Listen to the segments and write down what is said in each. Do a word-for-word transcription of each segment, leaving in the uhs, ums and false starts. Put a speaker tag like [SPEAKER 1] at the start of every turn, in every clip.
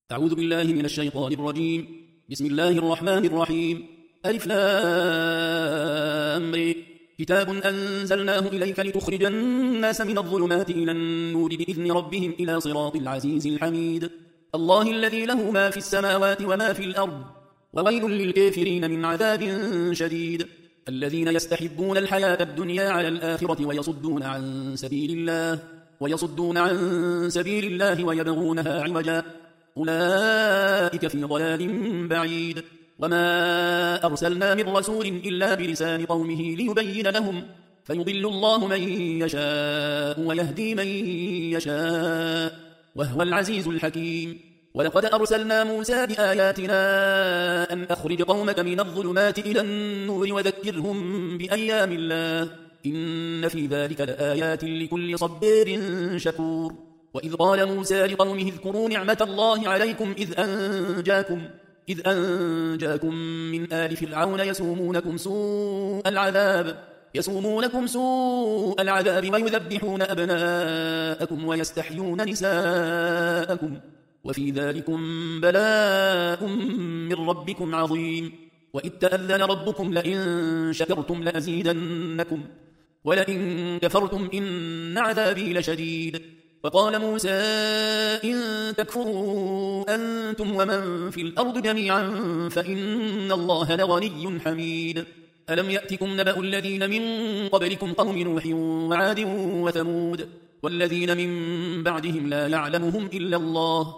[SPEAKER 1] أعوذ بالله من الشيطان الرجيم. بسم الله الرحمن الرحيم. ألف لام ر. كتاب أنزلناه إليك لتخرج الناس من الظلمات إلى النور بإذن ربهم إلى صراط العزيز الحميد. الله الذي له ما في السماوات وما في الأرض، وويل للكافرين من عذاب شديد. الذين يستحبون الحياة الدنيا على الآخرة ويصدون عن سبيل الله ويصدون عن سبيل الله ويبغونها عوجا، أولئك في ضلال بعيد. وما أرسلنا من رسول إلا بلسان قومه ليبين لهم، فيضل الله من يشاء ويهدي من يشاء، وهو العزيز الحكيم. ولقد أرسلنا موسى بآياتنا أن أخرج قومك من الظلمات إلى النور وذكرهم بأيام الله، إن في ذلك لآيات لكل صبار شكور. وإذ قال موسى لقومه اذكروا نعمة الله عليكم إذ أنجاكم إذ أنجاكم من آل فرعون يسومونكم سوء العذاب يسومونكم سوء العذاب ويذبحون أبناءكم ويستحيون نساءكم، وفي ذلكم بلاء من ربكم عظيم. وإذ تأذن ربكم لئن شكرتم لأزيدنكم ولئن كفرتم إن عذابي لشديد. وقال موسى إن تكفروا أنتم ومن في الأرض جميعا فإن الله لغني حميد. ألم يأتكم نبأ الذين من قبلكم قوم نوح وعاد وثمود والذين من بعدهم لا يعلمهم إلا الله،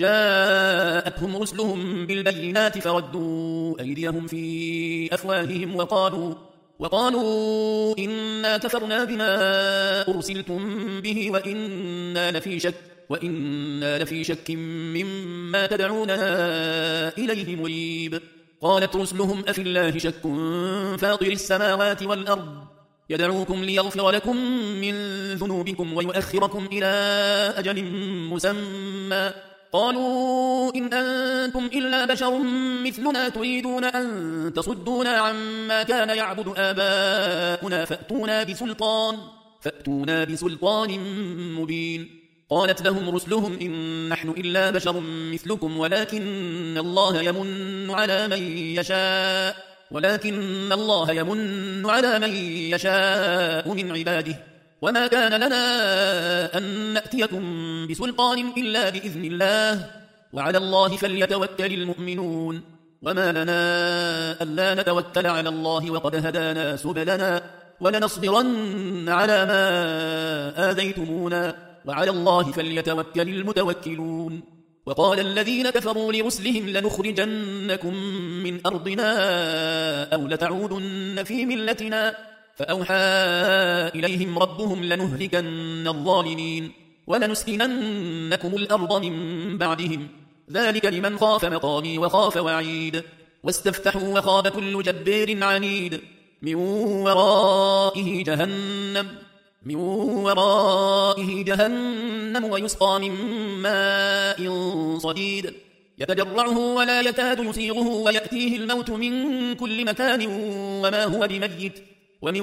[SPEAKER 1] جاءتهم رسلهم بالبينات فردوا أيديهم في أفواههم وقالوا وقالوا إنا كفرنا بما أرسلتم به وإنا لفي شك وإنا لفي شك مما تدعوننا إليه مريب. قالت رسلهم أفي الله شك فاطر السماوات والأرض يدعوكم ليغفر لكم من ذنوبكم ويؤخركم إلى أجل مسمى، قالوا إن أنتم إلا بشر مثلنا تريدون أن تصدونا عما كان يعبد آباؤنا فأتونا بسلطان فأتونا بسلطان مبين. قالت لهم رسلهم إن نحن إلا بشر مثلكم ولكن الله يمن على من يشاء ولكن الله يمن على من يشاء من عباده، وما كان لنا أن نأتيكم بسلطان إلا بإذن الله، وعلى الله فليتوكل المؤمنون. وما لنا ألا نتوكل على الله وقد هدانا سبلنا ولنصبرن على ما آذيتمونا، وعلى الله فليتوكل المتوكلون. وقال الذين كفروا لرسلهم لنخرجنكم من أرضنا أو لتعودن في ملتنا، فأوحى إليهم ربهم لنهلكن الظالمين ولنسكننكم الأرض من بعدهم، ذلك لمن خاف مقامي وخاف وعيد. واستفتحوا وخاب كل جبار عنيد من ورائه جهنم من ورائه جهنم ويسقى من ماء صديد يتجرعه ولا يكاد يسيغه ويأتيه الموت من كل مكان وما هو بميت ومن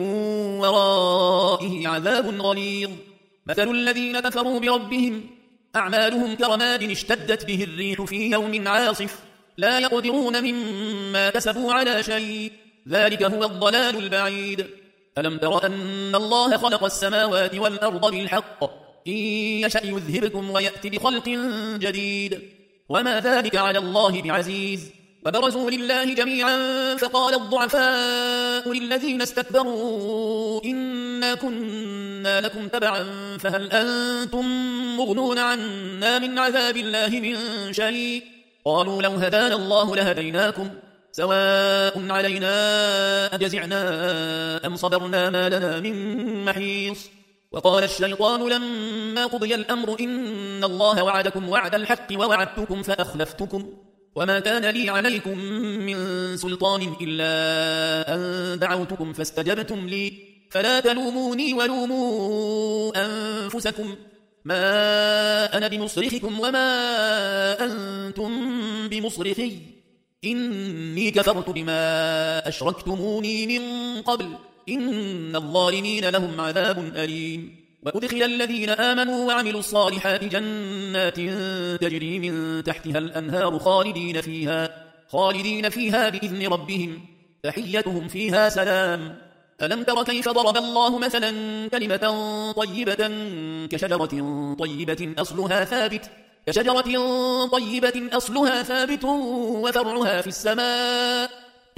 [SPEAKER 1] ورائه عذاب غليظ. مثل الذين كفروا بربهم أعمالهم كرماد اشتدت به الريح في يوم عاصف لا يقدرون مما كسبوا على شيء، ذلك هو الضلال البعيد. ألم تر أن الله خلق السماوات والأرض بالحق إن يشأ يذهبكم ويأتي بخلق جديد وما ذلك على الله بعزيز. وبرزوا لله جميعا فقال الضعفاء للذين استكبروا إنا كنا لكم تبعا فهل أنتم مغنون عنا من عذاب الله من شيء، قالوا لو هدانا الله لهديناكم سواء علينا أجزعنا أم صبرنا ما لنا من محيص. وقال الشيطان لما قضي الأمر إن الله وعدكم وعد الحق ووعدتكم فأخلفتكم وما كان لي عليكم من سلطان إلا أن دعوتكم فاستجبتم لي فلا تلوموني ولوموا أنفسكم ما أنا بمصرخكم وما أنتم بمصرخي إني كفرت بما أشركتموني من قبل إن الظالمين لهم عذاب أليم. وأدخل الذين آمنوا وعملوا الصالحات جنات تجري من تحتها الأنهار خالدين فيها خالدين فيها بإذن ربهم تحيتهم فيها سلام. ألم تر كيف ضرب الله مثلا كلمة طيبة كشجرة طيبة أصلها ثابت كشجرة طيبة أصلها ثابت وفرعها في السماء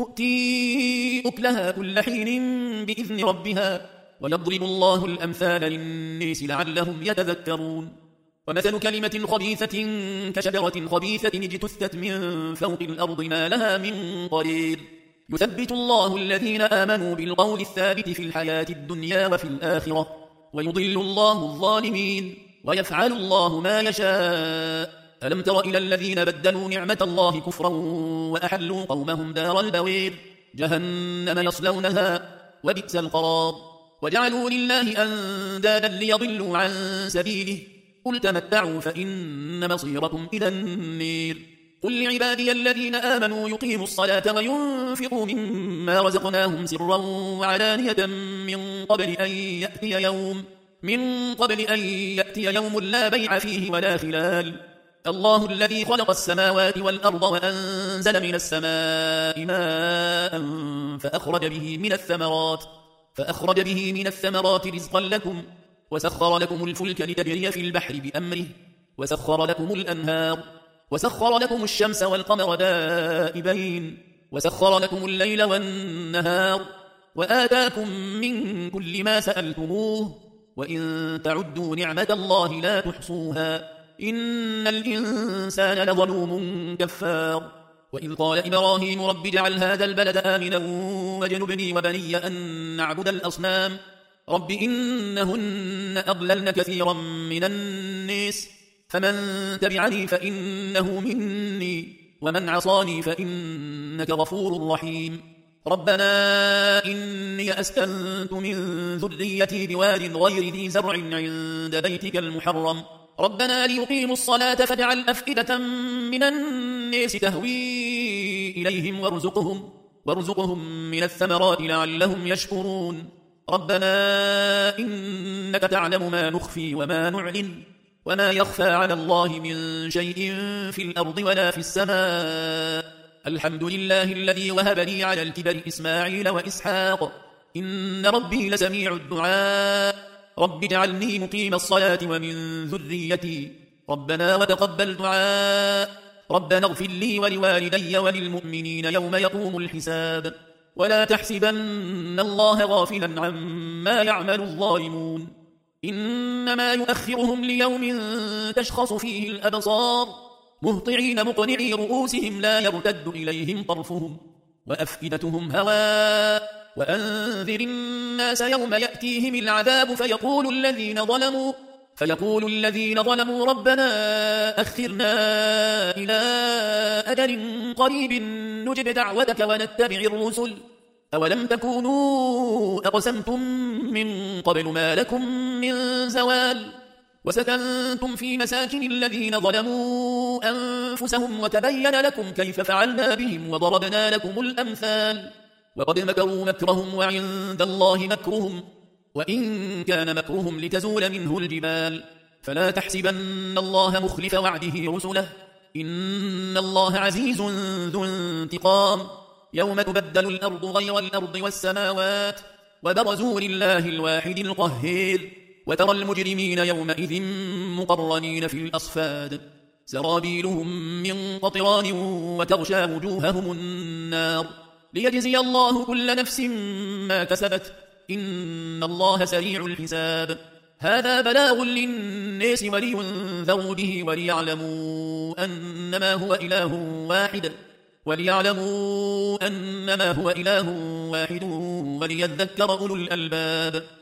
[SPEAKER 1] تؤتي أكلها كل حين بإذن ربها ويضرب الله الأمثال للناس لعلهم يتذكرون. ومثل كلمة خبيثة كشجرة خبيثة اجتثت من فوق الأرض ما لها من قرير يثبت الله الذين آمنوا بالقول الثابت في الحياة الدنيا وفي الآخرة ويضل الله الظالمين ويفعل الله ما يشاء. ألم تر إلى الذين بدلوا نعمة الله كفرا وأحلوا قومهم دار البوير جهنم يصلونها وبئس القرار وجعلوا لله أندادا ليضلوا عن سبيله قل تمتعوا فإن مصيركم إلى النير. قل لعبادي الذين آمنوا يقيموا الصلاة وينفقوا مما رزقناهم سرا وعلانية من قبل أن يأتي يوم من قبل أن يأتي يوم لا بيع فيه ولا خلال. الله الذي خلق السماوات والأرض وأنزل من السماء ماء فأخرج به من الثمرات فأخرج به من الثمرات رزقا لكم وسخر لكم الفلك لتجري في البحر بأمره وسخر لكم الأنهار وسخر لكم الشمس والقمر دائبين وسخر لكم الليل والنهار وآتاكم من كل ما سألتموه وإن تعدوا نعمة الله لا تحصوها إن الإنسان لظلوم كفار. وإذ قال إبراهيم رب اجعل هذا البلد آمنا واجنبني وبني أن نعبد الأصنام رب إنهن أضللن كثيرا من الناس فمن تبعني فإنه مني ومن عصاني فإنك غفور رحيم. ربنا إني أسكنت من ذريتي بواد غير ذي زرع عند بيتك المحرم ربنا ليقيموا الصلاة فاجعل أفئدة من الناس تهوي إليهم وارزقهم, وارزقهم من الثمرات لعلهم يشكرون. ربنا إنك تعلم ما نخفي وما نعلن وما يخفى على الله من شيء في الأرض ولا في السماء الحمد لله الذي وهب لي على الكبر إسماعيل وإسحاق إن ربي لسميع الدعاء رب اجعلني مقيم الصلاة ومن ذريتي ربنا وتقبل دعاء ربنا اغفر لي ولوالدي وللمؤمنين يوم يقوم الحساب ولا تحسبن الله غافلا عما يعمل الظالمون إنما يؤخرهم ليوم تشخص فيه الأبصار مهطعين مقنعي رؤوسهم لا يرتد إليهم طرفهم وأفئدتهم هواء وأنذر الناس يوم يأتيهم العذاب فيقول الذين ظلموا فيقول الذين ظلموا ربنا أخرنا إلى أجل قريب نجب دعوتك ونتبع الرسل أولم تكونوا أقسمتم من قبل ما لكم من زوال وسكنتم في مساكن الذين ظلموا أنفسهم وتبين لكم كيف فعلنا بهم وضربنا لكم الأمثال وقد مكروا مكرهم وعند الله مكرهم وإن كان مكرهم لتزول منه الجبال فلا تحسبن الله مخلف وعده رسله إن الله عزيز ذو انتقام يوم تبدل الأرض غير الأرض والسماوات وبرزوا لله الواحد القهير وترى المجرمين يومئذ مقرنين في الأصفاد سرابيلهم من قطران وتغشى وجوههم النار ليجزي الله كل نفس ما كسبت إن الله سريع الحساب هذا بلاغ للناس ولينذروا به وليعلموا أنما هو إله واحد وليعلموا أنما هو إله واحد وليذكر أولو الألباب